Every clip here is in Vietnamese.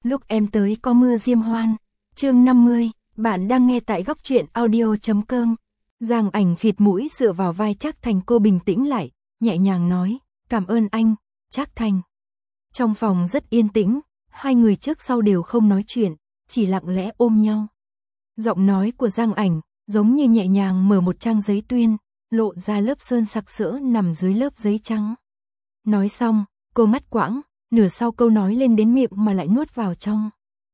Lúc em tới có mưa diêm hoan. Chương 50, bạn đang nghe tại góc truyện audio.com. Giang Ảnh khịt mũi dựa vào vai Trác Thành, cô bình tĩnh lại, nhẹ nhàng nói, cảm ơn anh, Trác Thành. Trong phòng rất yên tĩnh, hai người trước sau đều không nói chuyện, chỉ lặng lẽ ôm nhau. Giọng nói của Giang Ảnh giống như nhẹ nhàng mở một trang giấy tuyên, lộ ra lớp sơn sặc sỡ nằm dưới lớp giấy trắng. Nói xong, cô ngắt quãng, nửa sau câu nói lên đến miệng mà lại nuốt vào trong.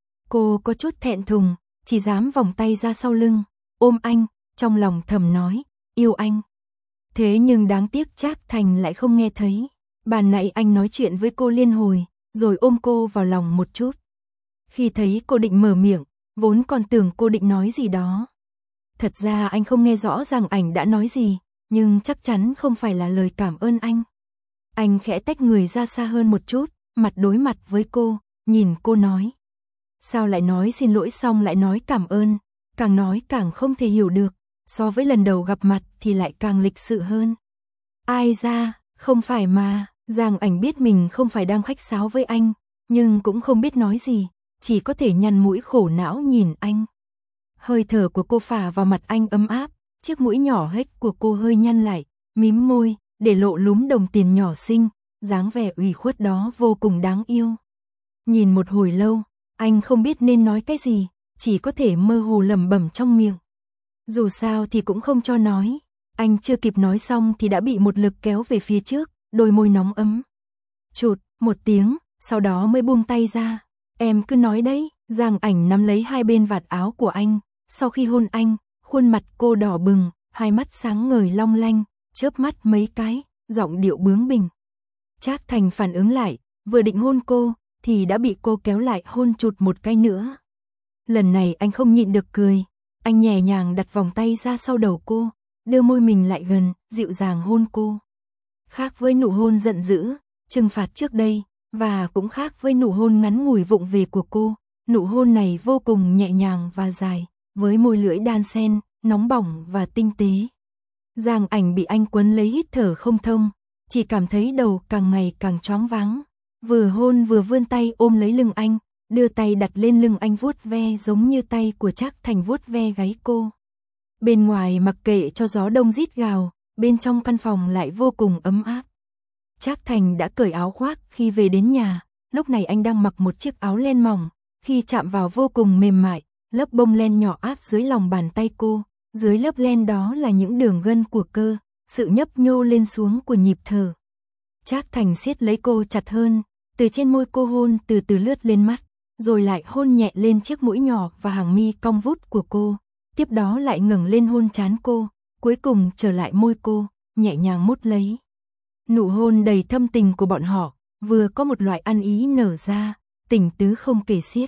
Cô có chút thẹn thùng, chỉ dám vòng tay ra sau lưng, ôm anh, trong lòng thầm nói, yêu anh. Thế nhưng đáng tiếc Trác Thành lại không nghe thấy. Ban nãy anh nói chuyện với cô liên hồi, rồi ôm cô vào lòng một chút. Khi thấy cô định mở miệng, vốn còn tưởng cô định nói gì đó. Thật ra anh không nghe rõ Giang Ảnh đã nói gì, nhưng chắc chắn không phải là lời cảm ơn anh. Anh khẽ tách người ra xa hơn một chút, mặt đối mặt với cô, nhìn cô nói. Sao lại nói xin lỗi xong lại nói cảm ơn, càng nói càng không thể hiểu được, so với lần đầu gặp mặt thì lại càng lịch sự hơn. Ai ra, không phải mà, Giang Ảnh biết mình không phải đang khách sáo với anh, nhưng cũng không biết nói gì, chỉ có thể nhăn mũi khổ não nhìn anh. Hơi thở của cô phả vào mặt anh ấm áp, chiếc mũi nhỏ hếch của cô hơi nhăn lại, mím môi, để lộ lúm đồng tiền nhỏ xinh, dáng vẻ ủy khuất đó vô cùng đáng yêu. Nhìn một hồi lâu, anh không biết nên nói cái gì, chỉ có thể mơ hồ lẩm bẩm trong miệng. Dù sao thì cũng không cho nói, anh chưa kịp nói xong thì đã bị một lực kéo về phía trước, đôi môi nóng ấm. Chụt, một tiếng, sau đó mới buông tay ra. Em cứ nói đấy, Giang Ảnh nắm lấy hai bên vạt áo của anh, sau khi hôn anh, khuôn mặt cô đỏ bừng, hai mắt sáng ngời long lanh, chớp mắt mấy cái, giọng điệu bướng bỉnh. Trác Thành phản ứng lại, vừa định hôn cô, thì đã bị cô kéo lại hôn chụt một cái nữa. Lần này anh không nhịn được cười, anh nhẹ nhàng đặt vòng tay ra sau đầu cô, đưa môi mình lại gần, dịu dàng hôn cô. Khác với nụ hôn giận dữ, trừng phạt trước đây, và cũng khác với nụ hôn ngắn ngủi vụng về của cô, nụ hôn này vô cùng nhẹ nhàng và dài, với môi lưỡi đan xen, nóng bỏng và tinh tế. Giang Ảnh bị anh quấn lấy hít thở không thông, chỉ cảm thấy đầu càng ngày càng choáng váng. Vừa hôn vừa vươn tay ôm lấy lưng anh, đưa tay đặt lên lưng anh vuốt ve giống như tay của Trác Thành vuốt ve gáy cô. Bên ngoài mặc kệ cho gió đông rít gào, bên trong căn phòng lại vô cùng ấm áp. Trác Thành đã cởi áo khoác khi về đến nhà, lúc này anh đang mặc một chiếc áo len mỏng, khi chạm vào vô cùng mềm mại, lớp bông len nhỏ áp dưới lòng bàn tay cô, dưới lớp len đó là những đường gân của cơ, sự nhấp nhô lên xuống của nhịp thở. Trác Thành siết lấy cô chặt hơn, từ trên môi cô hôn từ từ lướt lên mắt, rồi lại hôn nhẹ lên chiếc mũi nhỏ và hàng mi cong vút của cô, tiếp đó lại ngẩng lên hôn trán cô, cuối cùng trở lại môi cô, nhẹ nhàng mút lấy. Nụ hôn đầy thâm tình của bọn họ, vừa có một loại ăn ý nở ra, tình tứ không kể xiết.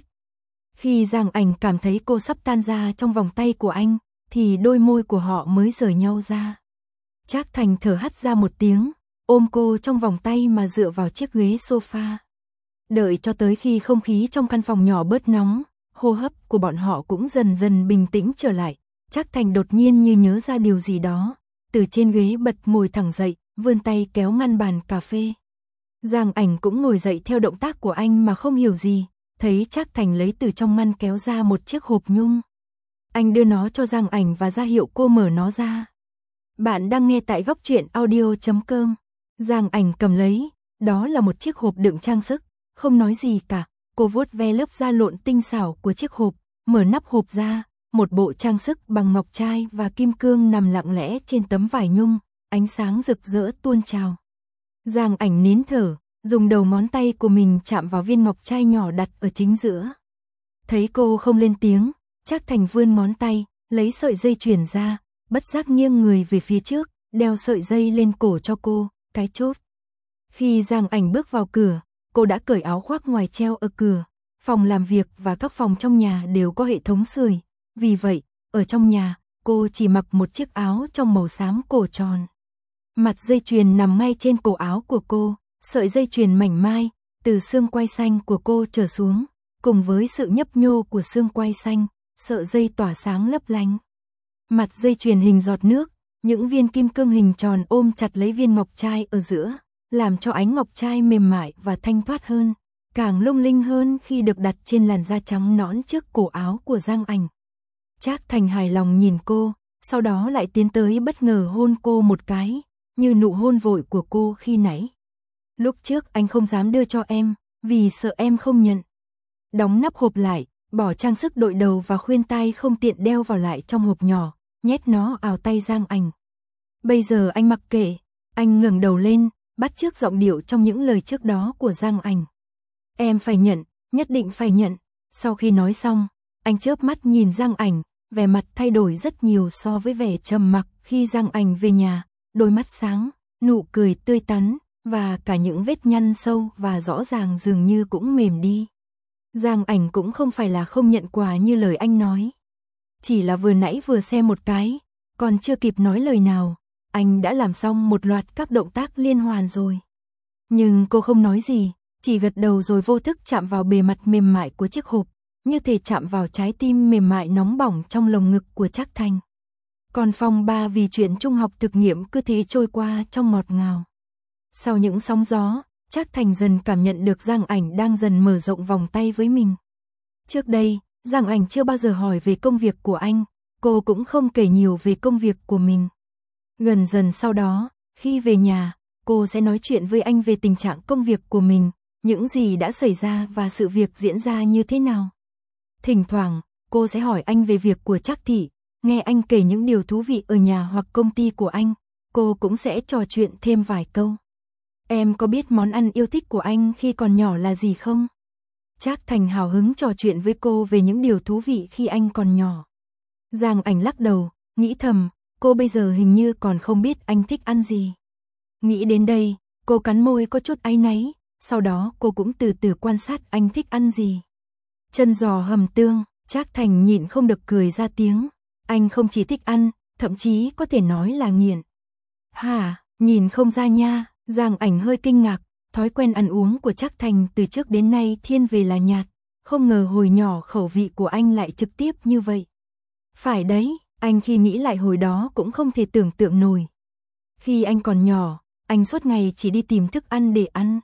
Khi Giang Ảnh cảm thấy cô sắp tan ra trong vòng tay của anh, thì đôi môi của họ mới rời nhau ra. Trác Thành thở hắt ra một tiếng, ôm cô trong vòng tay mà dựa vào chiếc ghế sofa. Đợi cho tới khi không khí trong căn phòng nhỏ bớt nóng, hô hấp của bọn họ cũng dần dần bình tĩnh trở lại. Trác Thành đột nhiên như nhớ ra điều gì đó, từ trên ghế bật ngồi thẳng dậy, vươn tay kéo ngăn bàn cà phê. Giang Ảnh cũng ngồi dậy theo động tác của anh mà không hiểu gì, thấy Trác Thành lấy từ trong ngăn kéo ra một chiếc hộp nhung. Anh đưa nó cho Giang Ảnh và ra hiệu cô mở nó ra. Bạn đang nghe tại góc truyện audio.com. Giang Ảnh cầm lấy, đó là một chiếc hộp đựng trang sức, không nói gì cả, cô vuốt ve lớp da lộn tinh xảo của chiếc hộp, mở nắp hộp ra, một bộ trang sức bằng ngọc trai và kim cương nằm lặng lẽ trên tấm vải nhung, ánh sáng rực rỡ tuôn trào. Giang Ảnh nín thở, dùng đầu ngón tay của mình chạm vào viên ngọc trai nhỏ đặt ở chính giữa. Thấy cô không lên tiếng, Trác Thành vươn ngón tay, lấy sợi dây chuyền ra, bất giác nghiêng người về phía trước, đeo sợi dây lên cổ cho cô, cái chốt. Khi Giang Ảnh bước vào cửa, cô đã cởi áo khoác ngoài treo ở cửa. Phòng làm việc và các phòng trong nhà đều có hệ thống sưởi, vì vậy, ở trong nhà, cô chỉ mặc một chiếc áo trong màu xám cổ tròn. Mặt dây chuyền nằm ngay trên cổ áo của cô, sợi dây chuyền mảnh mai, từ xương quai xanh của cô trở xuống, cùng với sự nhấp nhô của xương quai xanh, sợi dây tỏa sáng lấp lánh. Mặt dây chuyền hình giọt nước, những viên kim cương hình tròn ôm chặt lấy viên ngọc trai ở giữa, làm cho ánh ngọc trai mềm mại và thanh thoát hơn. càng lung linh hơn khi được đặt trên làn da trắng nõn trước cổ áo của Giang Ảnh. Trác Thành hài lòng nhìn cô, sau đó lại tiến tới bất ngờ hôn cô một cái, như nụ hôn vội của cô khi nãy. Lúc trước anh không dám đưa cho em, vì sợ em không nhận. Đóng nắp hộp lại, bỏ trang sức đội đầu và khuyên tai không tiện đeo vào lại trong hộp nhỏ, nhét nó vào tay Giang Ảnh. Bây giờ anh mặc kệ, anh ngẩng đầu lên, bắt chước giọng điệu trong những lời trước đó của Giang Ảnh. Em phải nhận, nhất định phải nhận. Sau khi nói xong, anh chớp mắt nhìn Giang Ảnh, vẻ mặt thay đổi rất nhiều so với vẻ trầm mặc khi Giang Ảnh về nhà, đôi mắt sáng, nụ cười tươi tắn, và cả những vết nhăn sâu và rõ ràng dường như cũng mềm đi. Giang Ảnh cũng không phải là không nhận quà như lời anh nói. Chỉ là vừa nãy vừa xem một cái, còn chưa kịp nói lời nào, anh đã làm xong một loạt các động tác liên hoàn rồi. Nhưng cô không nói gì, chỉ gật đầu rồi vô thức chạm vào bề mặt mềm mại của chiếc hộp, như thể chạm vào trái tim mềm mại nóng bỏng trong lồng ngực của Trác Thành. Còn phòng 3 vì chuyện trung học thực nghiệm cứ thế trôi qua trong ngọt ngào. Sau những sóng gió, Trác Thành dần cảm nhận được Giang Ảnh đang dần mở rộng vòng tay với mình. Trước đây, Giang Ảnh chưa bao giờ hỏi về công việc của anh, cô cũng không kể nhiều về công việc của mình. Gần dần sau đó, khi về nhà, cô sẽ nói chuyện với anh về tình trạng công việc của mình, những gì đã xảy ra và sự việc diễn ra như thế nào. Thỉnh thoảng, cô sẽ hỏi anh về việc của Trác Thị, nghe anh kể những điều thú vị ở nhà hoặc công ty của anh, cô cũng sẽ trò chuyện thêm vài câu. Em có biết món ăn yêu thích của anh khi còn nhỏ là gì không? Trác Thành hào hứng trò chuyện với cô về những điều thú vị khi anh còn nhỏ. Giang Ảnh lắc đầu, nghĩ thầm, cô bây giờ hình như còn không biết anh thích ăn gì. Nghĩ đến đây, cô cắn môi có chút áy náy, sau đó cô cũng từ từ quan sát anh thích ăn gì. Chân giò hầm tương, Trác Thành nhịn không được cười ra tiếng. Anh không chỉ thích ăn, thậm chí có thể nói là nghiện. Hả, nhìn không ra nha. Giang Ảnh hơi kinh ngạc, thói quen ăn uống của Trác Thành từ trước đến nay thiên về là nhạt, không ngờ hồi nhỏ khẩu vị của anh lại trực tiếp như vậy. Phải đấy, anh khi nghĩ lại hồi đó cũng không thể tưởng tượng nổi. Khi anh còn nhỏ, anh suốt ngày chỉ đi tìm thức ăn để ăn.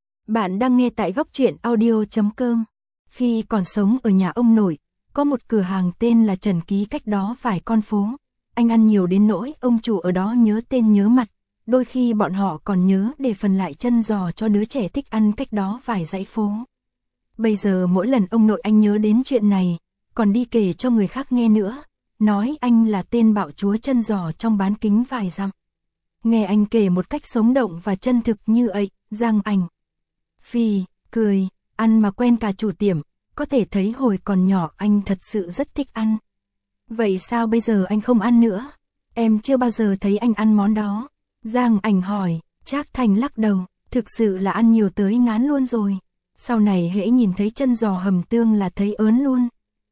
Bạn đang nghe tại goctruyện.audio.com. Khi còn sống ở nhà ông nội, có một cửa hàng tên là Trần Ký cách đó vài con phố. Anh ăn nhiều đến nỗi ông chủ ở đó nhớ tên nhớ mặt. Đôi khi bọn họ còn nhớ để phần lại chân giò cho đứa trẻ thích ăn cách đó vài dãy phố. Bây giờ mỗi lần ông nội anh nhớ đến chuyện này, còn đi kể cho người khác nghe nữa, nói anh là tên bạo chúa chân giò trong bán kính vài dặm. Nghe anh kể một cách sống động và chân thực như ấy, Giang Ảnh phì, cười, ăn mà quen cả chủ tiệm, có thể thấy hồi còn nhỏ anh thật sự rất thích ăn. Vậy sao bây giờ anh không ăn nữa? Em chưa bao giờ thấy anh ăn món đó. Giang Ảnh hỏi, Trác Thành lắc đầu, thực sự là ăn nhiều tới ngán luôn rồi. Sau này hễ nhìn thấy chân giò hầm tương là thấy ớn luôn.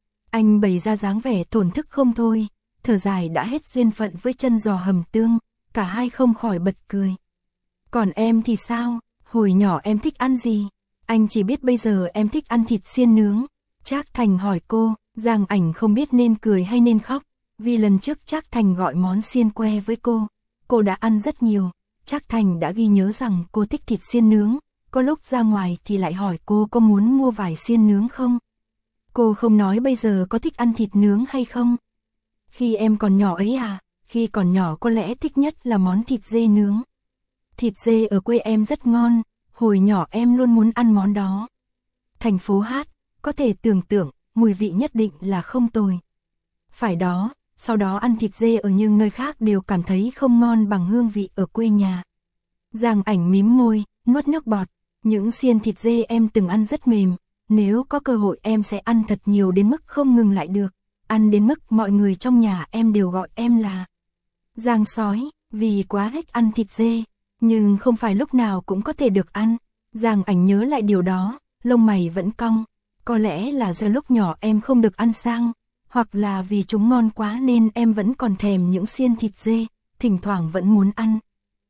Anh bày ra dáng vẻ thổn thức không thôi, thở dài đã hết duyên phận với chân giò hầm tương, cả hai không khỏi bật cười. Còn em thì sao, hồi nhỏ em thích ăn gì? Anh chỉ biết bây giờ em thích ăn thịt xiên nướng. Trác Thành hỏi cô, Giang Ảnh không biết nên cười hay nên khóc, vì lần trước Trác Thành gọi món xiên que với cô đã ăn rất nhiều. Trác Thành đã ghi nhớ rằng cô thích thịt xiên nướng, có lúc ra ngoài thì lại hỏi cô có muốn mua vải xiên nướng không. Cô không nói bây giờ có thích ăn thịt nướng hay không. Khi em còn nhỏ ấy à, khi còn nhỏ có lẽ thích nhất là món thịt dê nướng. Thịt dê ở quê em rất ngon, hồi nhỏ em luôn muốn ăn món đó. Thành phố Hát, có thể tưởng tượng, mùi vị nhất định là không tồi. Phải đó, sau đó ăn thịt dê ở những nơi khác đều cảm thấy không ngon bằng hương vị ở quê nhà. Giang Ảnh mím môi, nuốt nước bọt, những xiên thịt dê em từng ăn rất mềm, nếu có cơ hội em sẽ ăn thật nhiều đến mức không ngừng lại được, ăn đến mức mọi người trong nhà em đều gọi em là Giang Sói, vì quá thích ăn thịt dê, nhưng không phải lúc nào cũng có thể được ăn. Giang Ảnh nhớ lại điều đó, lông mày vẫn cong, có lẽ là do lúc nhỏ em không được ăn sang, hoặc là vì chúng ngon quá nên em vẫn còn thèm những xiên thịt dê, thỉnh thoảng vẫn muốn ăn.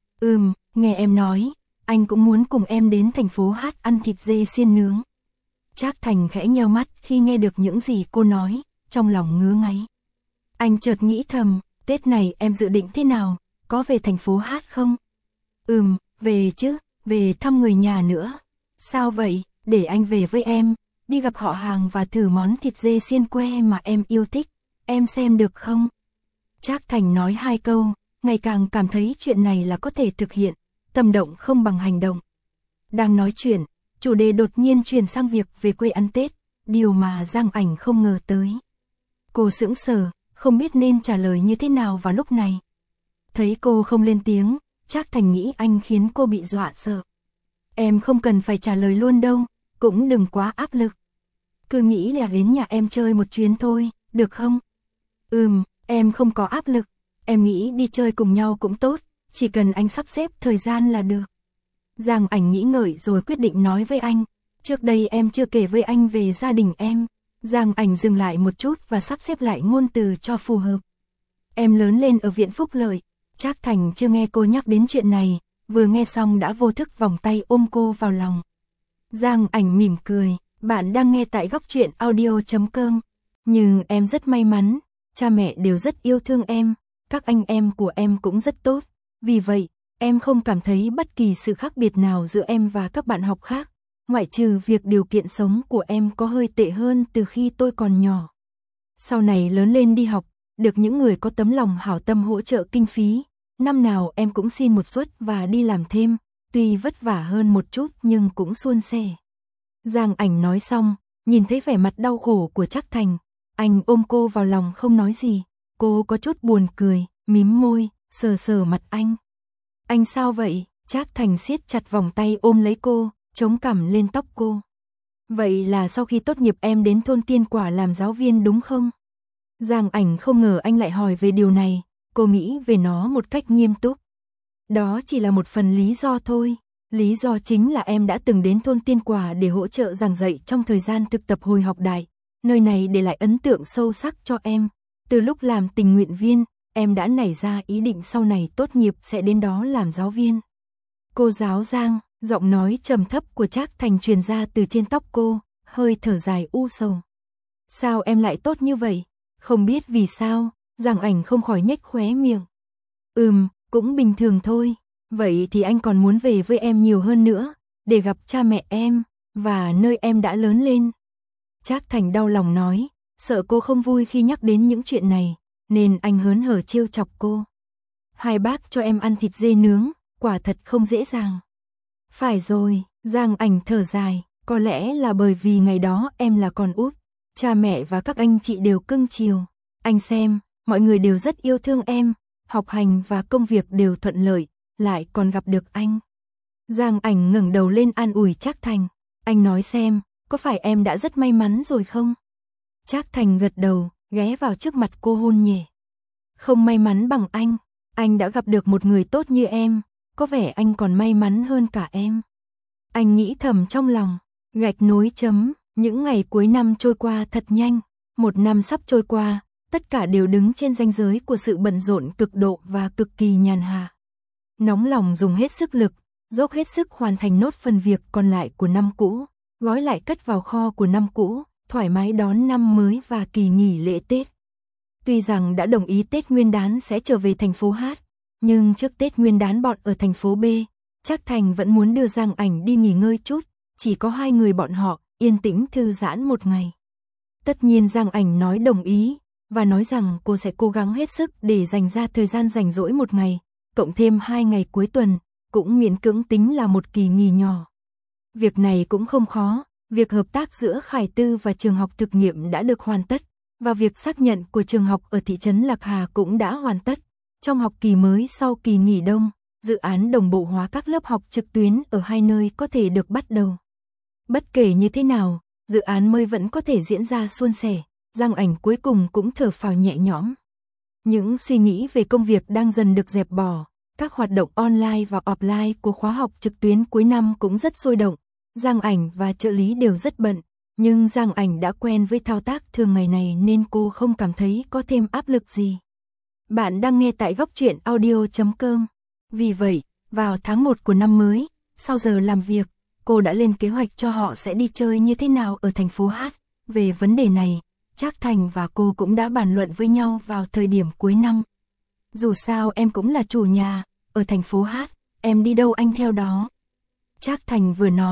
Nghe em nói, anh cũng muốn cùng em đến thành phố Hát ăn thịt dê xiên nướng. Trác Thành khẽ nheo mắt khi nghe được những gì cô nói, trong lòng ngứa ngáy. Anh chợt nghĩ thầm, Tết này em dự định thế nào, có về thành phố Hát không? Về chứ, về thăm người nhà nữa. Sao vậy, để anh về với em, đi gặp họ hàng và thử món thịt dê xiên que mà em yêu thích, em xem được không? Trác Thành nói 2 câu, ngày càng cảm thấy chuyện này là có thể thực hiện, tâm động không bằng hành động. Đang nói chuyện, chủ đề đột nhiên chuyển sang việc về quê ăn Tết, điều mà Giang Ảnh không ngờ tới. Cô sững sờ, không biết nên trả lời như thế nào vào lúc này. Thấy cô không lên tiếng, Trác Thành nghĩ anh khiến cô bị dọa sợ. Em không cần phải trả lời luôn đâu, cũng đừng quá áp lực. Cứ nghĩ là đến nhà em chơi một chuyến thôi, được không? Em không có áp lực, em nghĩ đi chơi cùng nhau cũng tốt, chỉ cần anh sắp xếp thời gian là được. Giang Ảnh nghĩ ngợi rồi quyết định nói với anh, trước đây em chưa kể với anh về gia đình em. Giang Ảnh dừng lại một chút và sắp xếp lại ngôn từ cho phù hợp. Em lớn lên ở viện Phúc Lợi, Trác Thành chưa nghe cô nhắc đến chuyện này, vừa nghe xong đã vô thức vòng tay ôm cô vào lòng. Giang Ảnh mỉm cười, bạn đang nghe tại Góc Truyện Audio.com. Nhưng em rất may mắn, cha mẹ đều rất yêu thương em, các anh em của em cũng rất tốt. Vì vậy, em không cảm thấy bất kỳ sự khác biệt nào giữa em và các bạn học khác, ngoại trừ việc điều kiện sống của em có hơi tệ hơn từ khi tôi còn nhỏ. Sau này lớn lên đi học, được những người có tấm lòng hảo tâm hỗ trợ kinh phí, năm nào em cũng xin một suất và đi làm thêm, tuy vất vả hơn một chút nhưng cũng suôn sẻ. Giang Ảnh nói xong, nhìn thấy vẻ mặt đau khổ của Trác Thành, anh ôm cô vào lòng không nói gì, cô có chút buồn cười, mím môi, sờ sờ mặt anh. Anh sao vậy? Trác Thành siết chặt vòng tay ôm lấy cô, chống cằm lên tóc cô. Vậy là sau khi tốt nghiệp em đến thôn Tiên Quả làm giáo viên đúng không? Giang Ảnh không ngờ anh lại hỏi về điều này, cô nghĩ về nó một cách nghiêm túc. Đó chỉ là một phần lý do thôi. Lý do chính là em đã từng đến thôn Tiên Quả để hỗ trợ giảng dạy trong thời gian thực tập hồi học đại. Nơi này để lại ấn tượng sâu sắc cho em. Từ lúc làm tình nguyện viên, em đã nảy ra ý định sau này tốt nghiệp sẽ đến đó làm giáo viên. Cô giáo Giang, giọng nói trầm thấp của Trác Thành truyền ra từ trên tóc cô, hơi thở dài u sầu. Sao em lại tốt như vậy? Không biết vì sao, Giang Ảnh không khỏi nhếch khóe miệng. Cũng bình thường thôi. Vậy thì anh còn muốn về với em nhiều hơn nữa, để gặp cha mẹ em, và nơi em đã lớn lên. Trác Thành đau lòng nói, sợ cô không vui khi nhắc đến những chuyện này, nên anh hớn hở trêu chọc cô. Hai bác cho em ăn thịt dê nướng, quả thật không dễ dàng. Phải rồi, Giang Ảnh thở dài, có lẽ là bởi vì ngày đó em là con út, cha mẹ và các anh chị đều cưng chiều. Anh xem, mọi người đều rất yêu thương em, học hành và công việc đều thuận lợi, lại còn gặp được anh. Giang Ảnh ngẩng đầu lên an ủi Trác Thành, anh nói xem, có phải em đã rất may mắn rồi không? Trác Thành gật đầu, ghé vào trước mặt cô hôn nhẹ. Không may mắn bằng anh đã gặp được một người tốt như em, có vẻ anh còn may mắn hơn cả em. Anh nghĩ thầm trong lòng, gạch nối chấm, những ngày cuối năm trôi qua thật nhanh, một năm sắp trôi qua, tất cả đều đứng trên ranh giới của sự bận rộn cực độ và cực kỳ nhàn hạ. Nóng lòng dùng hết sức lực, dốc hết sức hoàn thành nốt phần việc còn lại của năm cũ, gói lại cất vào kho của năm cũ, thoải mái đón năm mới và kỳ nghỉ lễ Tết. Tuy rằng đã đồng ý Tết Nguyên đán sẽ trở về thành phố Hát, nhưng trước Tết Nguyên đán bọn ở thành phố B, Trác Thành vẫn muốn đưa Giang Ảnh đi nghỉ ngơi chút, chỉ có hai người bọn họ, yên tĩnh thư giãn một ngày. Tất nhiên Giang Ảnh nói đồng ý, và nói rằng cô sẽ cố gắng hết sức để dành ra thời gian rảnh rỗi một ngày, cộng thêm 2 ngày cuối tuần, cũng miễn cưỡng tính là một kỳ nghỉ nhỏ. Việc này cũng không khó, việc hợp tác giữa Khải Tư và trường học thực nghiệm đã được hoàn tất, và việc xác nhận của trường học ở thị trấn Lạc Hà cũng đã hoàn tất. Trong học kỳ mới sau kỳ nghỉ đông, dự án đồng bộ hóa các lớp học trực tuyến ở hai nơi có thể được bắt đầu. Bất kể như thế nào, dự án mới vẫn có thể diễn ra suôn sẻ, Giang Ảnh cuối cùng cũng thở phào nhẹ nhõm. Những suy nghĩ về công việc đang dần được dẹp bỏ, các hoạt động online và offline của khóa học trực tuyến cuối năm cũng rất sôi động. Giang Ảnh và trợ lý đều rất bận, nhưng Giang Ảnh đã quen với thao tác thường ngày này nên cô không cảm thấy có thêm áp lực gì. Bạn đang nghe tại Góc Truyện Audio.com. Vì vậy, vào tháng 1 của năm mới, sau giờ làm việc, cô đã lên kế hoạch cho họ sẽ đi chơi như thế nào ở thành phố Hát. Về vấn đề này, Trác Thành và cô cũng đã bàn luận với nhau vào thời điểm cuối năm. Dù sao em cũng là chủ nhà, ở thành phố Hát, em đi đâu anh theo đó. Trác Thành vừa nói,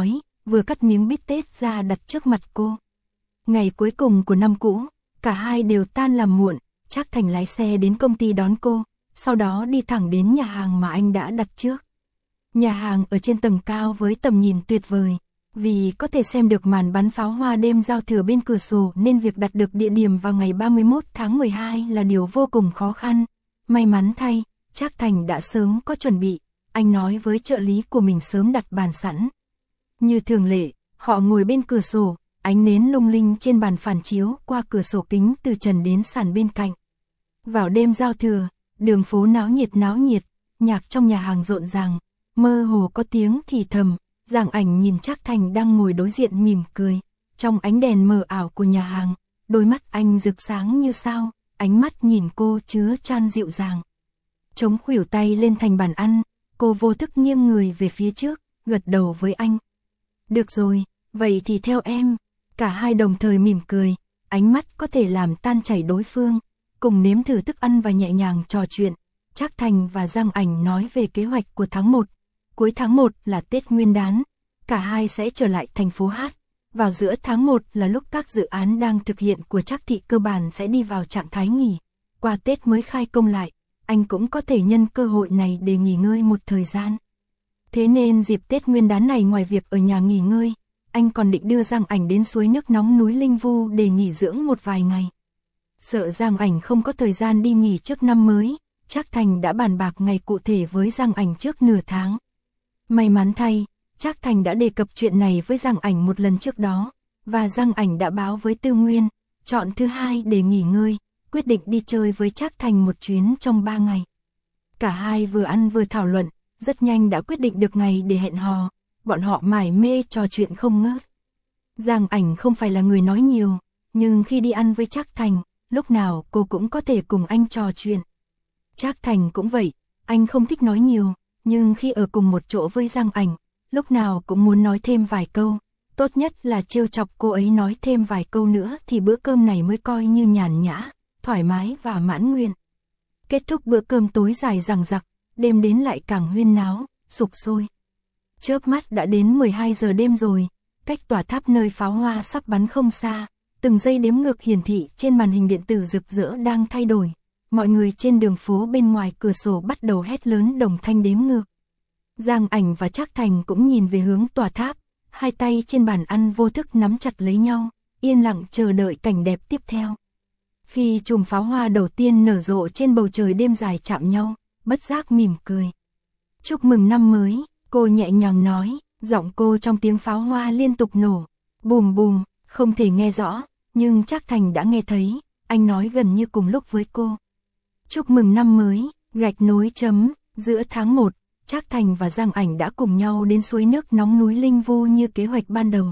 vừa cắt miếng bít tết ra đặt trước mặt cô. Ngày cuối cùng của năm cũ, cả hai đều tan làm muộn, Trác Thành lái xe đến công ty đón cô, sau đó đi thẳng đến nhà hàng mà anh đã đặt trước. Nhà hàng ở trên tầng cao với tầm nhìn tuyệt vời, vì có thể xem được màn bắn pháo hoa đêm giao thừa bên cửa sổ nên việc đặt được địa điểm vào ngày 31 tháng 12 là điều vô cùng khó khăn. May mắn thay, Trác Thành đã sớm có chuẩn bị, anh nói với trợ lý của mình sớm đặt bàn sẵn. Như thường lệ, họ ngồi bên cửa sổ, ánh nến lung linh trên bàn phản chiếu qua cửa sổ kính từ trần đến sàn bên cạnh. Vào đêm giao thừa, đường phố náo nhiệt, nhạc trong nhà hàng rộn ràng, mơ hồ có tiếng thì thầm. Giang Ảnh nhìn Trác Thành đang ngồi đối diện mỉm cười, trong ánh đèn mờ ảo của nhà hàng, đôi mắt anh rực sáng như sao, ánh mắt nhìn cô chứa chan dịu dàng. Chống khuỷu tay lên thành bàn ăn, cô vô thức nghiêng người về phía trước, gật đầu với anh. Được rồi, vậy thì theo em. Cả hai đồng thời mỉm cười, ánh mắt có thể làm tan chảy đối phương, cùng nếm thử thức ăn và nhẹ nhàng trò chuyện. Trác Thành và Giang Ảnh nói về kế hoạch của tháng 1. Cuối tháng 1 là Tết Nguyên đán, cả hai sẽ trở lại thành phố Hát. Vào giữa tháng 1 là lúc các dự án đang thực hiện của Trác Thị cơ bản sẽ đi vào trạng thái nghỉ. Qua Tết mới khai công lại, anh cũng có thể nhân cơ hội này để nghỉ ngơi một thời gian. Thế nên dịp Tết Nguyên đán này ngoài việc ở nhà nghỉ ngơi, anh còn định đưa Giang Ảnh đến suối nước nóng núi Linh Vu để nghỉ dưỡng một vài ngày. Sợ Giang Ảnh không có thời gian đi nghỉ trước năm mới, Trác Thành đã bàn bạc ngày cụ thể với Giang Ảnh trước nửa tháng. May mắn thay, Trác Thành đã đề cập chuyện này với Giang Ảnh một lần trước đó, và Giang Ảnh đã báo với Tư Nguyên, chọn thứ hai để nghỉ ngơi, quyết định đi chơi với Trác Thành một chuyến trong 3 ngày. Cả hai vừa ăn vừa thảo luận, rất nhanh đã quyết định được ngày để hẹn hò, bọn họ mải mê trò chuyện không ngớt. Giang Ảnh không phải là người nói nhiều, nhưng khi đi ăn với Trác Thành, lúc nào cô cũng có thể cùng anh trò chuyện. Trác Thành cũng vậy, anh không thích nói nhiều, nhưng khi ở cùng một chỗ với Giang Ảnh, lúc nào cũng muốn nói thêm vài câu, tốt nhất là trêu chọc cô ấy nói thêm vài câu nữa thì bữa cơm này mới coi như nhàn nhã, thoải mái và mãn nguyện. Kết thúc bữa cơm tối dài dằng dặc, đêm đến lại càng huyên náo, sục sôi. Chớp mắt đã đến 12 giờ đêm rồi, cách tòa tháp nơi pháo hoa sắp bắn không xa, từng giây đếm ngược hiển thị trên màn hình điện tử rực rỡ đang thay đổi. Mọi người trên đường phố bên ngoài cửa sổ bắt đầu hét lớn đồng thanh đếm ngược. Giang Ảnh và Trác Thành cũng nhìn về hướng tòa tháp, hai tay trên bàn ăn vô thức nắm chặt lấy nhau, yên lặng chờ đợi cảnh đẹp tiếp theo. Khi chùm pháo hoa đầu tiên nở rộ trên bầu trời đêm dài chạm nhau, bất giác mỉm cười. Chúc mừng năm mới, cô nhẹ nhàng nói, giọng cô trong tiếng pháo hoa liên tục nổ, bùm bùm, không thể nghe rõ, nhưng Trác Thành đã nghe thấy, anh nói gần như cùng lúc với cô. Chúc mừng năm mới, gạch nối chấm, giữa tháng 1, Trác Thành và Giang Ảnh đã cùng nhau đến suối nước nóng núi Linh Vu như kế hoạch ban đầu.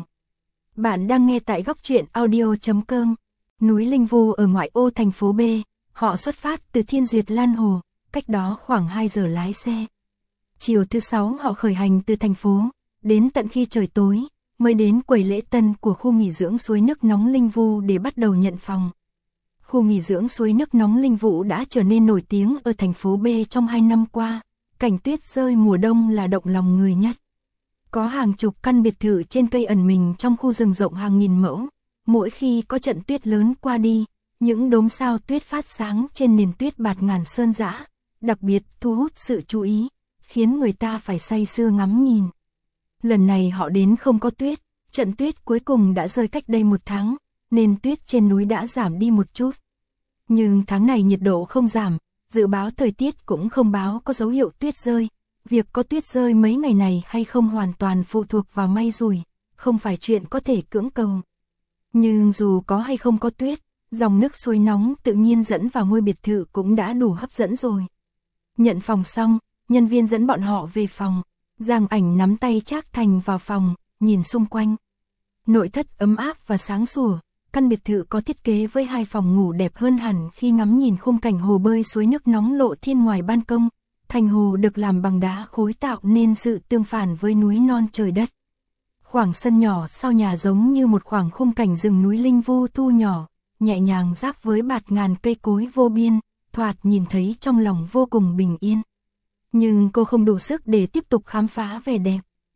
Bạn đang nghe tại góc truyện audio.com. Núi Linh Vu ở ngoại ô thành phố B, họ xuất phát từ Thiên Duyệt Lan Hồ, cách đó khoảng 2 giờ lái xe. Chiều thứ 6 họ khởi hành từ thành phố, đến tận khi trời tối, mới đến quầy lễ tân của khu nghỉ dưỡng suối nước nóng Linh Vu để bắt đầu nhận phòng. Khu nghỉ dưỡng suối nước nóng Linh Vu đã trở nên nổi tiếng ở thành phố B trong 2 năm qua, cảnh tuyết rơi mùa đông là động lòng người nhất. Có hàng chục căn biệt thự trên cây ẩn mình trong khu rừng rộng hàng nghìn mẫu, mỗi khi có trận tuyết lớn qua đi, những đốm sao tuyết phát sáng trên nền tuyết bạt ngàn sơn dã, đặc biệt thu hút sự chú ý, khiến người ta phải say sưa ngắm nhìn. Lần này họ đến không có tuyết, trận tuyết cuối cùng đã rơi cách đây 1 tháng, nên tuyết trên núi đã giảm đi một chút. Nhưng tháng này nhiệt độ không giảm, dự báo thời tiết cũng không báo có dấu hiệu tuyết rơi. Việc có tuyết rơi mấy ngày này hay không hoàn toàn phụ thuộc vào may rủi, không phải chuyện có thể cưỡng cầu. Nhưng dù có hay không có tuyết, dòng nước suối nóng tự nhiên dẫn vào ngôi biệt thự cũng đã đủ hấp dẫn rồi. Nhận phòng xong, nhân viên dẫn bọn họ về phòng. Giang Ảnh nắm tay Trác Thành vào phòng, nhìn xung quanh. Nội thất ấm áp và sáng sủa, căn biệt thự có thiết kế với 2 phòng ngủ đẹp hơn hẳn khi ngắm nhìn khung cảnh hồ bơi suối nước nóng lộ thiên ngoài ban công. Thành hồ được làm bằng đá khối tạo nên sự tương phản với núi non trời đất. Khoảng sân nhỏ sau nhà giống như một khoảng khung cảnh rừng núi Linh Vu thu nhỏ, nhẹ nhàng giáp với bạt ngàn cây cối vô biên, thoạt nhìn thấy trong lòng vô cùng bình yên. Nhưng cô không đủ sức để tiếp tục khám phá vẻ đẹp.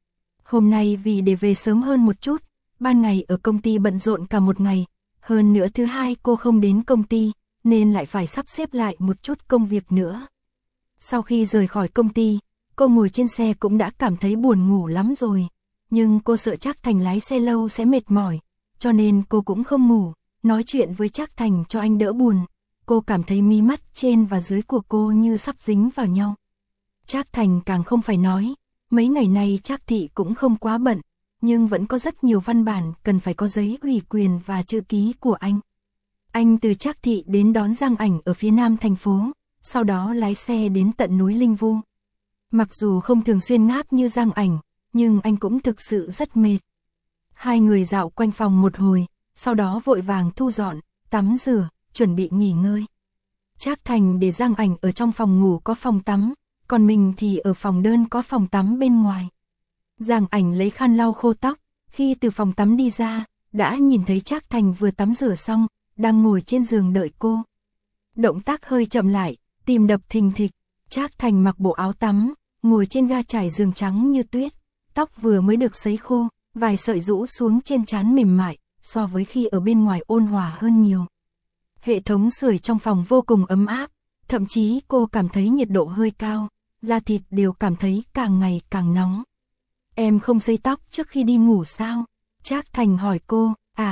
Hôm nay vì để về sớm hơn một chút, ban ngày ở công ty bận rộn cả một ngày, hơn nữa thứ hai cô không đến công ty, nên lại phải sắp xếp lại một chút công việc nữa. Sau khi rời khỏi công ty, cô ngồi trên xe cũng đã cảm thấy buồn ngủ lắm rồi, nhưng cô sợ Trác Thành lái xe lâu sẽ mệt mỏi, cho nên cô cũng không ngủ, nói chuyện với Trác Thành cho anh đỡ buồn. Cô cảm thấy mí mắt trên và dưới của cô như sắp dính vào nhau. Trác Thành càng không phải nói, mấy ngày nay Trác Thị cũng không quá bận, nhưng vẫn có rất nhiều văn bản cần phải có giấy ủy quyền và chữ ký của anh. Anh từ Trác Thị đến đón Giang Ảnh ở phía nam thành phố, sau đó lái xe đến tận núi Linh Vu. Mặc dù không thường xuyên ngáp như Giang Ảnh, nhưng anh cũng thực sự rất mệt. Hai người dạo quanh phòng một hồi, sau đó vội vàng thu dọn, tắm rửa, chuẩn bị nghỉ ngơi. Trác Thành để Giang Ảnh ở trong phòng ngủ có phòng tắm, còn mình thì ở phòng đơn có phòng tắm bên ngoài. Giang Ảnh lấy khăn lau khô tóc, khi từ phòng tắm đi ra, đã nhìn thấy Trác Thành vừa tắm rửa xong, đang ngồi trên giường đợi cô. Động tác hơi chậm lại, tim đập thình thịch. Trác Thành mặc bộ áo tắm, ngồi trên ga trải giường trắng như tuyết, tóc vừa mới được sấy khô, vài sợi rũ xuống trên trán mềm mại, so với khi ở bên ngoài ôn hòa hơn nhiều. Hệ thống sưởi trong phòng vô cùng ấm áp, thậm chí cô cảm thấy nhiệt độ hơi cao, da thịt đều cảm thấy càng ngày càng nóng. Em không sấy tóc trước khi đi ngủ sao? Trác Thành hỏi cô.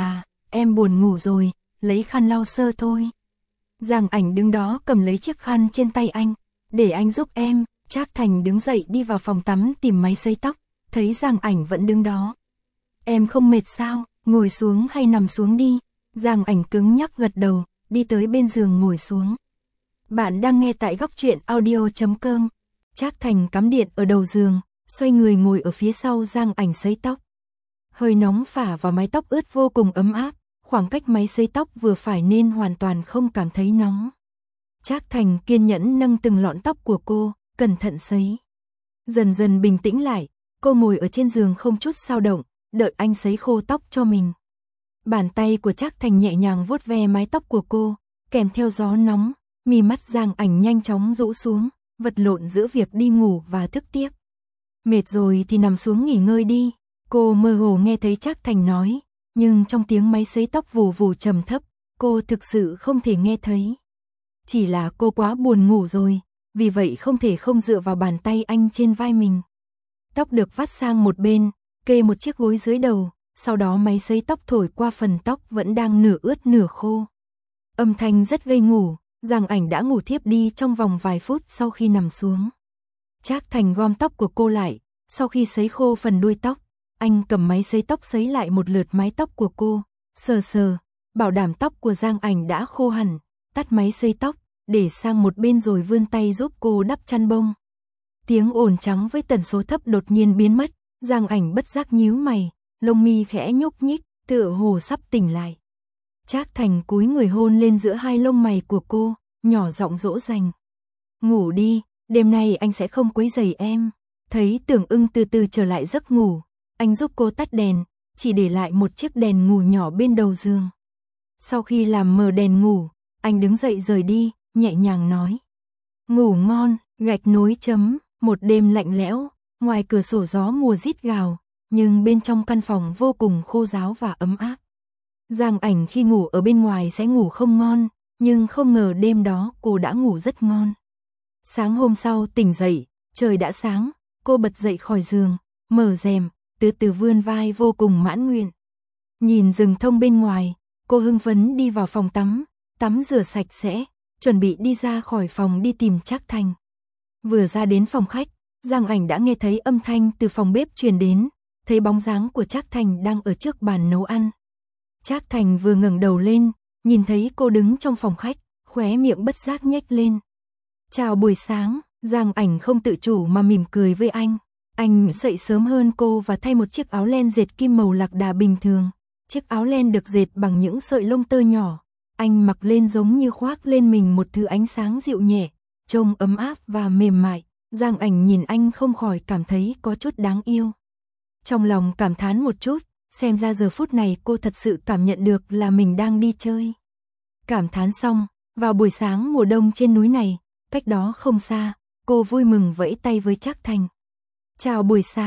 Em buồn ngủ rồi, lấy khăn lau sơ thôi. Giang Ảnh đứng đó cầm lấy chiếc khăn trên tay anh, để anh giúp em. Trác Thành đứng dậy đi vào phòng tắm tìm máy sấy tóc, thấy Giang Ảnh vẫn đứng đó. Em không mệt sao, ngồi xuống hay nằm xuống đi. Giang Ảnh cứng nhắc gật đầu, đi tới bên giường ngồi xuống. Bạn đang nghe tại góc truyện audio.com. Trác Thành cắm điện ở đầu giường, xoay người ngồi ở phía sau Giang Ảnh sấy tóc. Hơi nóng phả vào mái tóc ướt vô cùng ấm áp, khoảng cách máy sấy tóc vừa phải nên hoàn toàn không cảm thấy nóng. Trác Thành kiên nhẫn nâng từng lọn tóc của cô, cẩn thận sấy. Dần dần bình tĩnh lại, cô ngồi ở trên giường không chút dao động, đợi anh sấy khô tóc cho mình. Bàn tay của Trác Thành nhẹ nhàng vuốt ve mái tóc của cô, kèm theo gió nóng, mí mắt Giang Ảnh nhanh chóng rũ xuống, vật lộn giữa việc đi ngủ và thức tiếp. Mệt rồi thì nằm xuống nghỉ ngơi đi, cô mơ hồ nghe thấy Trác Thành nói, nhưng trong tiếng máy sấy tóc vù vù trầm thấp, cô thực sự không thể nghe thấy. Chỉ là cô quá buồn ngủ rồi, vì vậy không thể không dựa vào bàn tay anh trên vai mình. Tóc được vắt sang một bên, kê một chiếc gối dưới đầu, sau đó máy sấy tóc thổi qua phần tóc vẫn đang nửa ướt nửa khô. Âm thanh rất gây ngủ, Giang Ảnh đã ngủ thiếp đi trong vòng vài phút sau khi nằm xuống. Trác Thành gom tóc của cô lại, sau khi sấy khô phần đuôi tóc, anh cầm máy sấy tóc sấy lại một lượt mái tóc của cô, sờ sờ, bảo đảm tóc của Giang Ảnh đã khô hẳn, tắt máy sấy tóc, để sang một bên rồi vươn tay giúp cô đắp chăn bông. Tiếng ồn trắng với tần số thấp đột nhiên biến mất, Giang Ảnh bất giác nhíu mày, lông mi khẽ nhúc nhích, tựa hồ sắp tỉnh lại. Trác Thành cúi người hôn lên giữa hai lông mày của cô, nhỏ giọng dỗ dành. Ngủ đi, đêm nay anh sẽ không quấy rầy em. Thấy Tưởng Ưng từ từ trở lại giấc ngủ, anh giúp cô tắt đèn, chỉ để lại một chiếc đèn ngủ nhỏ bên đầu giường. Sau khi làm mờ đèn ngủ, anh đứng dậy rời đi, nhẹ nhàng nói. Ngủ ngon, gạch nối chấm, một đêm lạnh lẽo, ngoài cửa sổ gió mùa rít gào, nhưng bên trong căn phòng vô cùng khô ráo và ấm áp. Giang Ảnh khi ngủ ở bên ngoài sẽ ngủ không ngon, nhưng không ngờ đêm đó cô đã ngủ rất ngon. Sáng hôm sau tỉnh dậy, trời đã sáng, cô bật dậy khỏi giường, mở rèm, từ từ vươn vai vô cùng mãn nguyện. Nhìn rừng thông bên ngoài, cô hưng phấn đi vào phòng tắm rửa sạch sẽ, chuẩn bị đi ra khỏi phòng đi tìm Trác Thành. Vừa ra đến phòng khách, Giang Ảnh đã nghe thấy âm thanh từ phòng bếp truyền đến, thấy bóng dáng của Trác Thành đang ở trước bàn nấu ăn. Trác Thành vừa ngẩng đầu lên, nhìn thấy cô đứng trong phòng khách, khóe miệng bất giác nhếch lên. Chào buổi sáng, Giang Ảnh không tự chủ mà mỉm cười với anh. Anh dậy sớm hơn cô và thay một chiếc áo len dệt kim màu lạc đà bình thường. Chiếc áo len được dệt bằng những sợi lông tơ nhỏ. Anh mặc lên giống như khoác lên mình một thứ ánh sáng dịu nhẹ, trông ấm áp và mềm mại. Giang Ảnh nhìn anh không khỏi cảm thấy có chút đáng yêu. Trong lòng cảm thán một chút, xem ra giờ phút này cô thật sự cảm nhận được là mình đang đi chơi. Cảm thán xong, vào buổi sáng mùa đông trên núi này, cách đó không xa, cô vui mừng vẫy tay với Trác Thành. Chào buổi sáng,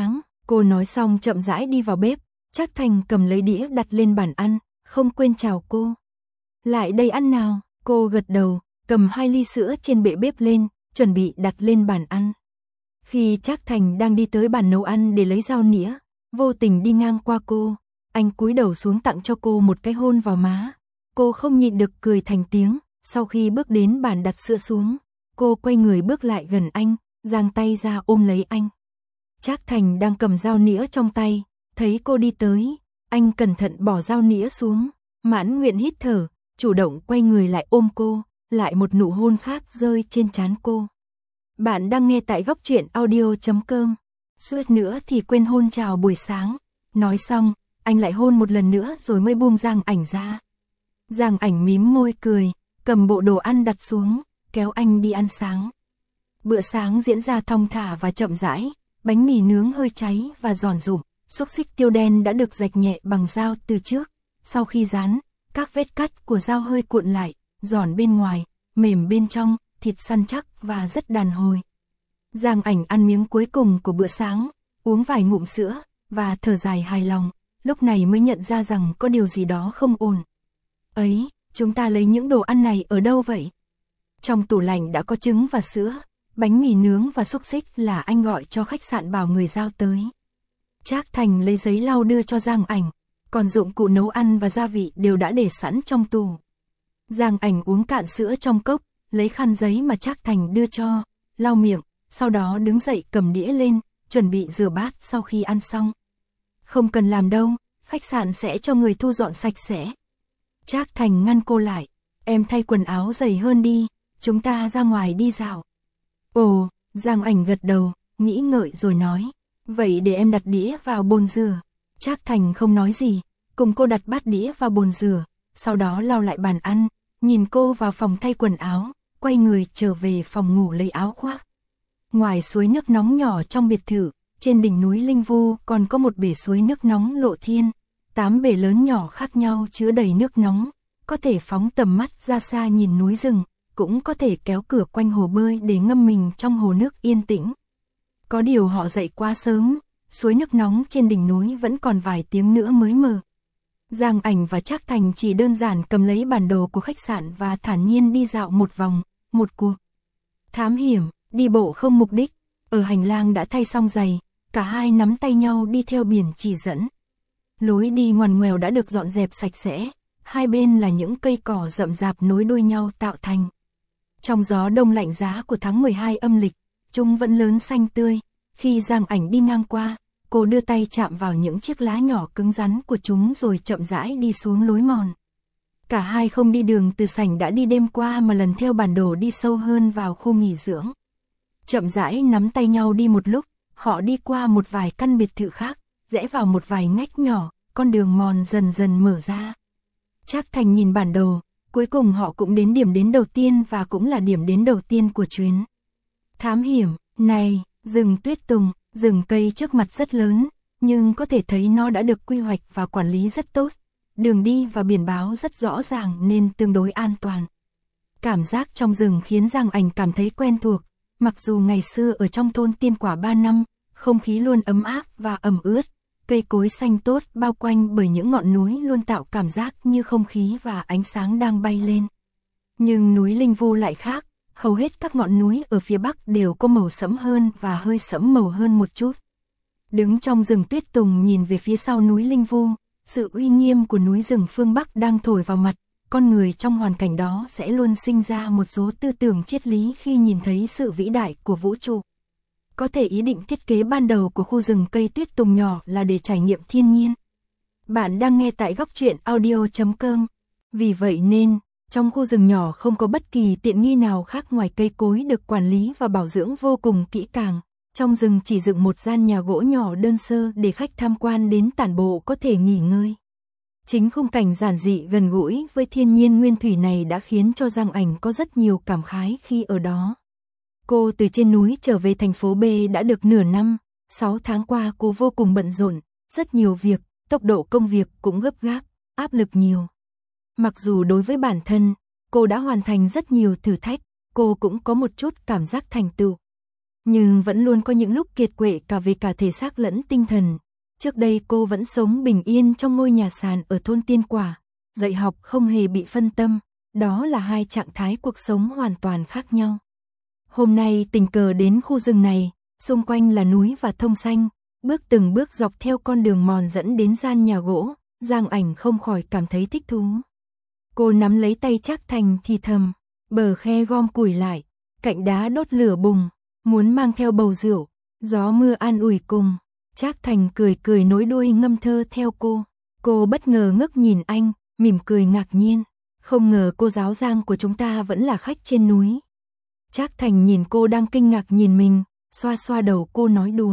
Cô nói xong chậm rãi đi vào bếp, Trác Thành cầm lấy đĩa đặt lên bàn ăn, không quên chào cô. Lại đây ăn nào, cô gật đầu, cầm 2 ly sữa trên bệ bếp lên, chuẩn bị đặt lên bàn ăn. Khi Trác Thành đang đi tới bàn nấu ăn để lấy dao nĩa, vô tình đi ngang qua cô, anh cúi đầu xuống tặng cho cô một cái hôn vào má. Cô không nhịn được cười thành tiếng, sau khi bước đến bàn đặt sữa xuống, cô quay người bước lại gần anh, giang tay ra ôm lấy anh. Trác Thành đang cầm dao nĩa trong tay, thấy cô đi tới, anh cẩn thận bỏ dao nĩa xuống, mãn nguyện hít thở, chủ động quay người lại ôm cô, lại một nụ hôn khác rơi trên trán cô. Bạn đang nghe tại Góc Truyện Audio.com. Suýt nữa thì quên hôn chào buổi sáng. Nói xong, anh lại hôn một lần nữa rồi mới buông Giang Ảnh ra. Giang Ảnh mím môi cười, cầm bộ đồ ăn đặt xuống, kéo anh đi ăn sáng. Bữa sáng diễn ra thong thả và chậm rãi, bánh mì nướng hơi cháy và giòn rụm, xúc xích tiêu đen đã được rạch nhẹ bằng dao từ trước. Sau khi rán, các vết cắt của dao hơi cuộn lại, giòn bên ngoài, mềm bên trong, thịt săn chắc và rất đàn hồi. Giang Ảnh ăn miếng cuối cùng của bữa sáng, uống vài ngụm sữa, và thở dài hài lòng, lúc này mới nhận ra rằng có điều gì đó không ổn. Ấy, chúng ta lấy những đồ ăn này ở đâu vậy? Trong tủ lạnh đã có trứng và sữa, bánh mì nướng và xúc xích là anh gọi cho khách sạn bảo người giao tới. Trác Thành lấy giấy lau đưa cho Giang Ảnh, còn dụng cụ nấu ăn và gia vị đều đã để sẵn trong tủ. Giang Ảnh uống cạn sữa trong cốc, lấy khăn giấy mà Trác Thành đưa cho, lau miệng, sau đó đứng dậy cầm đĩa lên, chuẩn bị rửa bát sau khi ăn xong. Không cần làm đâu, khách sạn sẽ cho người thu dọn sạch sẽ. Trác Thành ngăn cô lại, em thay quần áo dày hơn đi, chúng ta ra ngoài đi dạo. Ồ, Giang Ảnh gật đầu, nghĩ ngợi rồi nói, vậy để em đặt đĩa vào bồn rửa. Trác Thành không nói gì, cùng cô đặt bát đĩa vào bồn rửa, sau đó lau lại bàn ăn, nhìn cô vào phòng thay quần áo, quay người trở về phòng ngủ lấy áo khoác. Ngoài suối nước nóng nhỏ trong biệt thự, trên đỉnh núi Linh Vu còn có một bể suối nước nóng lộ thiên, 8 bể lớn nhỏ khác nhau chứa đầy nước nóng, có thể phóng tầm mắt ra xa nhìn núi rừng, cũng có thể kéo cửa quanh hồ bơi để ngâm mình trong hồ nước yên tĩnh. Có điều họ dậy quá sớm, suối nước nóng trên đỉnh núi vẫn còn vài tiếng nữa mới mở. Giang Ảnh và Trác Thành chỉ đơn giản cầm lấy bản đồ của khách sạn và thản nhiên đi dạo một vòng, một cuộc thám hiểm, đi bộ không mục đích. Ở hành lang đã thay xong giày, cả hai nắm tay nhau đi theo biển chỉ dẫn. Lối đi ngoằn ngoèo đã được dọn dẹp sạch sẽ, hai bên là những cây cỏ rậm rạp nối đuôi nhau tạo thành. Trong gió đông lạnh giá của tháng 12 âm lịch, chúng vẫn lớn xanh tươi. Khi Giang Ảnh đi ngang qua, cô đưa tay chạm vào những chiếc lá nhỏ cứng rắn của chúng rồi chậm rãi đi xuống lối mòn. Cả hai không đi đường từ sảnh đã đi đêm qua mà lần theo bản đồ đi sâu hơn vào khu nghỉ dưỡng. Chậm rãi nắm tay nhau đi một lúc, họ đi qua một vài căn biệt thự khác, rẽ vào một vài ngách nhỏ, con đường mòn dần dần mở ra. Trác Thành nhìn bản đồ, cuối cùng họ cũng đến điểm đến đầu tiên và cũng là điểm đến đầu tiên của chuyến thám hiểm này. Rừng tuyết tùng, rừng cây trước mặt rất lớn, nhưng có thể thấy nó đã được quy hoạch và quản lý rất tốt. Đường đi và biển báo rất rõ ràng nên tương đối an toàn. Cảm giác trong rừng khiến Giang Ảnh cảm thấy quen thuộc, mặc dù ngày xưa ở trong thôn Tiên Quả 3 năm, không khí luôn ấm áp và ẩm ướt, cây cối xanh tốt bao quanh bởi những ngọn núi luôn tạo cảm giác như không khí và ánh sáng đang bay lên. Nhưng núi Linh Vu lại khác. Hầu hết các ngọn núi ở phía bắc đều có màu sẫm hơn và hơi sẫm màu hơn một chút. Đứng trong rừng tuyết tùng nhìn về phía sau núi Linh Vu, sự uy nghiêm của núi rừng phương Bắc đang thổi vào mặt, con người trong hoàn cảnh đó sẽ luôn sinh ra một số tư tưởng triết lý khi nhìn thấy sự vĩ đại của vũ trụ. Có thể ý định thiết kế ban đầu của khu rừng cây tuyết tùng nhỏ là để trải nghiệm thiên nhiên. Bạn đang nghe tại Góc Truyện Audio.com. Vì vậy nên, trong khu rừng nhỏ không có bất kỳ tiện nghi nào khác ngoài cây cối được quản lý và bảo dưỡng vô cùng kỹ càng. Trong rừng chỉ dựng một gian nhà gỗ nhỏ đơn sơ để khách tham quan đến tản bộ có thể nghỉ ngơi. Chính khung cảnh giản dị gần gũi với thiên nhiên nguyên thủy này đã khiến cho Giang Ảnh có rất nhiều cảm khái khi ở đó. Cô từ trên núi trở về thành phố B đã được nửa năm, 6 tháng qua cô vô cùng bận rộn, rất nhiều việc, tốc độ công việc cũng gấp gáp, áp lực nhiều. Mặc dù đối với bản thân, cô đã hoàn thành rất nhiều thử thách, cô cũng có một chút cảm giác thành tựu. nhưng vẫn luôn có những lúc kiệt quệ cả về cả thể xác lẫn tinh thần. Trước đây cô vẫn sống bình yên trong ngôi nhà sàn ở thôn Tiên Quả, dạy học không hề bị phân tâm, đó là hai trạng thái cuộc sống hoàn toàn khác nhau. Hôm nay tình cờ đến khu rừng này, xung quanh là núi và thông xanh, bước từng bước dọc theo con đường mòn dẫn đến gian nhà gỗ, Giang Ảnh không khỏi cảm thấy thích thú. Cô nắm lấy tay Trác Thành thì thầm, bờ khe gom củi lại, cạnh đá đốt lửa bùng, muốn mang theo bầu rượu, gió mưa an ủi cùng. Trác Thành cười cười nối đuôi ngâm thơ theo cô. Cô bất ngờ ngước nhìn anh, mỉm cười ngạc nhiên. Không ngờ cô giáo Giang của chúng ta vẫn là khách trên núi. Trác Thành nhìn cô đang kinh ngạc nhìn mình, xoa xoa đầu cô nói đùa.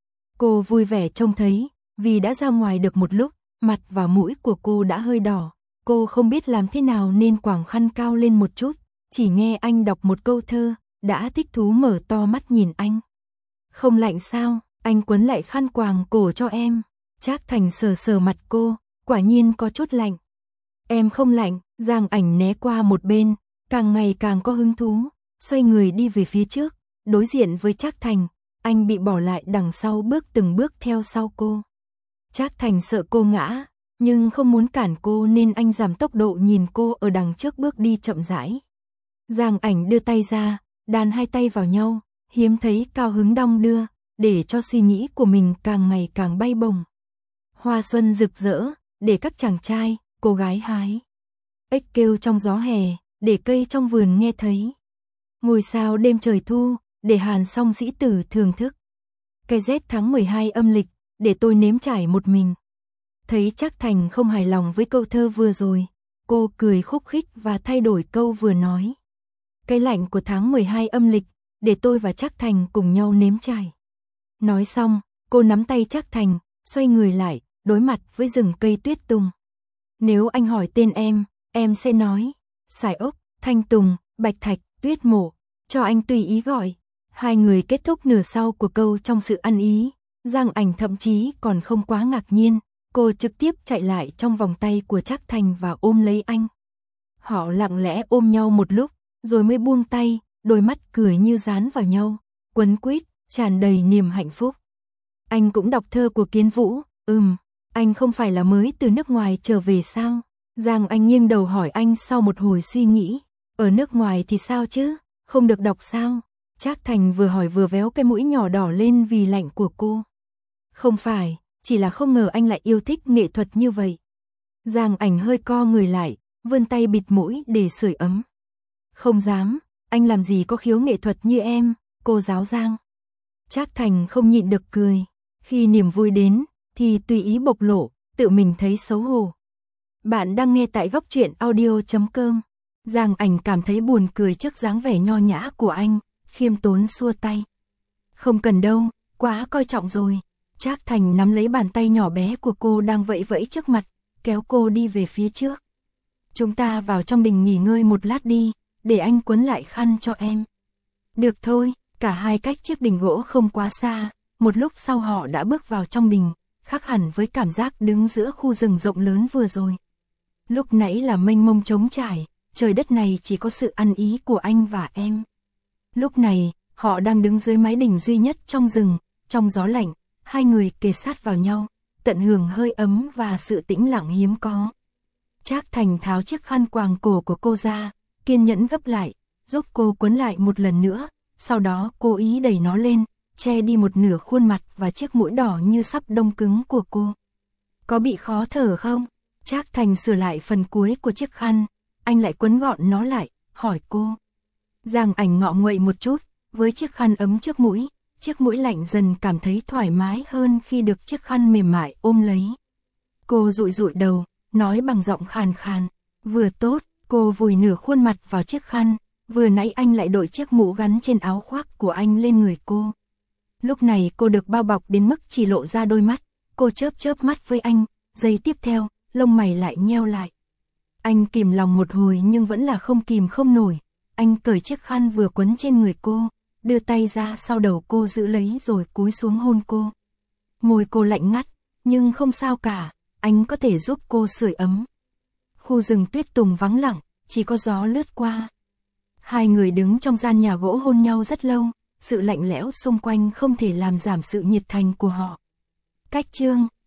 Cô vui vẻ trông thấy, vì đã ra ngoài được một lúc, mặt và mũi của cô đã hơi đỏ. Cô không biết làm thế nào nên quàng khăn cao lên một chút, chỉ nghe anh đọc một câu thơ, đã thích thú mở to mắt nhìn anh. Không lạnh sao, anh quấn lại khăn quàng cổ cho em. Trác Thành sờ sờ mặt cô, quả nhiên có chút lạnh. Em không lạnh, Giang Ảnh né qua một bên, càng ngày càng có hứng thú, xoay người đi về phía trước, đối diện với Trác Thành, anh bị bỏ lại đằng sau bước từng bước theo sau cô. Trác Thành sợ cô ngã, nhưng không muốn cản cô nên anh giảm tốc độ nhìn cô ở đằng trước bước đi chậm rãi. Giang Ảnh đưa tay ra, đan hai tay vào nhau, hiếm thấy cao hứng đong đưa, để cho suy nghĩ của mình càng ngày càng bay bổng. Hoa xuân rực rỡ, để các chàng trai, cô gái hái. Ếch kêu trong gió hè, để cây trong vườn nghe thấy. Ngôi sao đêm trời thu, để Hàn Song sĩ tử thưởng thức. Cái rét tháng 12 âm lịch, để tôi nếm trải một mình. Thấy Trác Thành không hài lòng với câu thơ vừa rồi, cô cười khúc khích và thay đổi câu vừa nói. Cái lạnh của tháng 12 âm lịch, để tôi và Trác Thành cùng nhau nếm trải. Nói xong, cô nắm tay Trác Thành, xoay người lại, đối mặt với rừng cây tuyết tùng. Nếu anh hỏi tên em sẽ nói, Sải Ốc, Thanh Tùng, Bạch Thạch, Tuyết Mộ, cho anh tùy ý gọi. Hai người kết thúc nửa sau của câu trong sự ăn ý, Giang Ảnh thậm chí còn không quá ngạc nhiên, cô trực tiếp chạy lại trong vòng tay của Trác Thành và ôm lấy anh. Họ lặng lẽ ôm nhau một lúc, rồi mới buông tay, đôi mắt cười như dán vào nhau, quấn quýt, tràn đầy niềm hạnh phúc. Anh cũng đọc thơ của Kiến Vũ, anh không phải là mới từ nước ngoài trở về sao? Giang Anh nghiêng đầu hỏi anh sau một hồi suy nghĩ, ở nước ngoài thì sao chứ, không được đọc sao? Trác Thành vừa hỏi vừa véo cái mũi nhỏ đỏ lên vì lạnh của cô. Không phải, chỉ là không ngờ anh lại yêu thích nghệ thuật như vậy. Giang Ảnh hơi co người lại, vươn tay bịt mũi để sưởi ấm. Không dám, anh làm gì có khiếu nghệ thuật như em, cô giáo Giang. Trác Thành không nhịn được cười, khi niềm vui đến, thì tùy ý bộc lộ, tự mình thấy xấu hổ. Bạn đang nghe tại góc truyện audio.com. Giang Ảnh cảm thấy buồn cười trước dáng vẻ nho nhã của anh, khiêm tốn xua tay. Không cần đâu, quá coi trọng rồi. Trác Thành nắm lấy bàn tay nhỏ bé của cô đang vẫy vẫy trước mặt, kéo cô đi về phía trước. Chúng ta vào trong đình nghỉ ngơi một lát đi, để anh quấn lại khăn cho em. Được thôi, cả hai cách chiếc đình gỗ không quá xa, một lúc sau họ đã bước vào trong đình, khác hẳn với cảm giác đứng giữa khu rừng rộng lớn vừa rồi. Lúc nãy là mênh mông trống trải, trời đất này chỉ có sự ăn ý của anh và em. Lúc này, họ đang đứng dưới mái đình duy nhất trong rừng, trong gió lạnh, hai người kề sát vào nhau, tận hưởng hơi ấm và sự tĩnh lặng hiếm có. Trác Thành tháo chiếc khăn quàng cổ của cô ra, kiên nhẫn gấp lại, giúp cô quấn lại một lần nữa, sau đó cố ý đẩy nó lên, che đi một nửa khuôn mặt và chiếc mũi đỏ như sắp đông cứng của cô. Có bị khó thở không? Trác Thành sửa lại phần cuối của chiếc khăn, anh lại quấn gọn nó lại, hỏi cô. Giang Ảnh ngọ nguậy một chút, với chiếc khăn ấm trước mũi, chiếc mũi lạnh dần cảm thấy thoải mái hơn khi được chiếc khăn mềm mại ôm lấy. Cô dụi dụi đầu, nói bằng giọng khàn khàn, vừa tốt, cô vùi nửa khuôn mặt vào chiếc khăn, vừa nãy anh lại đội chiếc mũ gắn trên áo khoác của anh lên người cô. Lúc này cô được bao bọc đến mức chỉ lộ ra đôi mắt, cô chớp chớp mắt với anh, giây tiếp theo, lông mày lại nheo lại. Anh kìm lòng một hồi nhưng vẫn là không kìm không nổi, anh cởi chiếc khăn vừa quấn trên người cô, đưa tay ra sau đầu cô giữ lấy rồi cúi xuống hôn cô. Môi cô lạnh ngắt, nhưng không sao cả, anh có thể giúp cô sưởi ấm. Khu rừng tuyết tùng vắng lặng, chỉ có gió lướt qua. Hai người đứng trong gian nhà gỗ hôn nhau rất lâu, sự lạnh lẽo xung quanh không thể làm giảm sự nhiệt thành của họ. Cách chương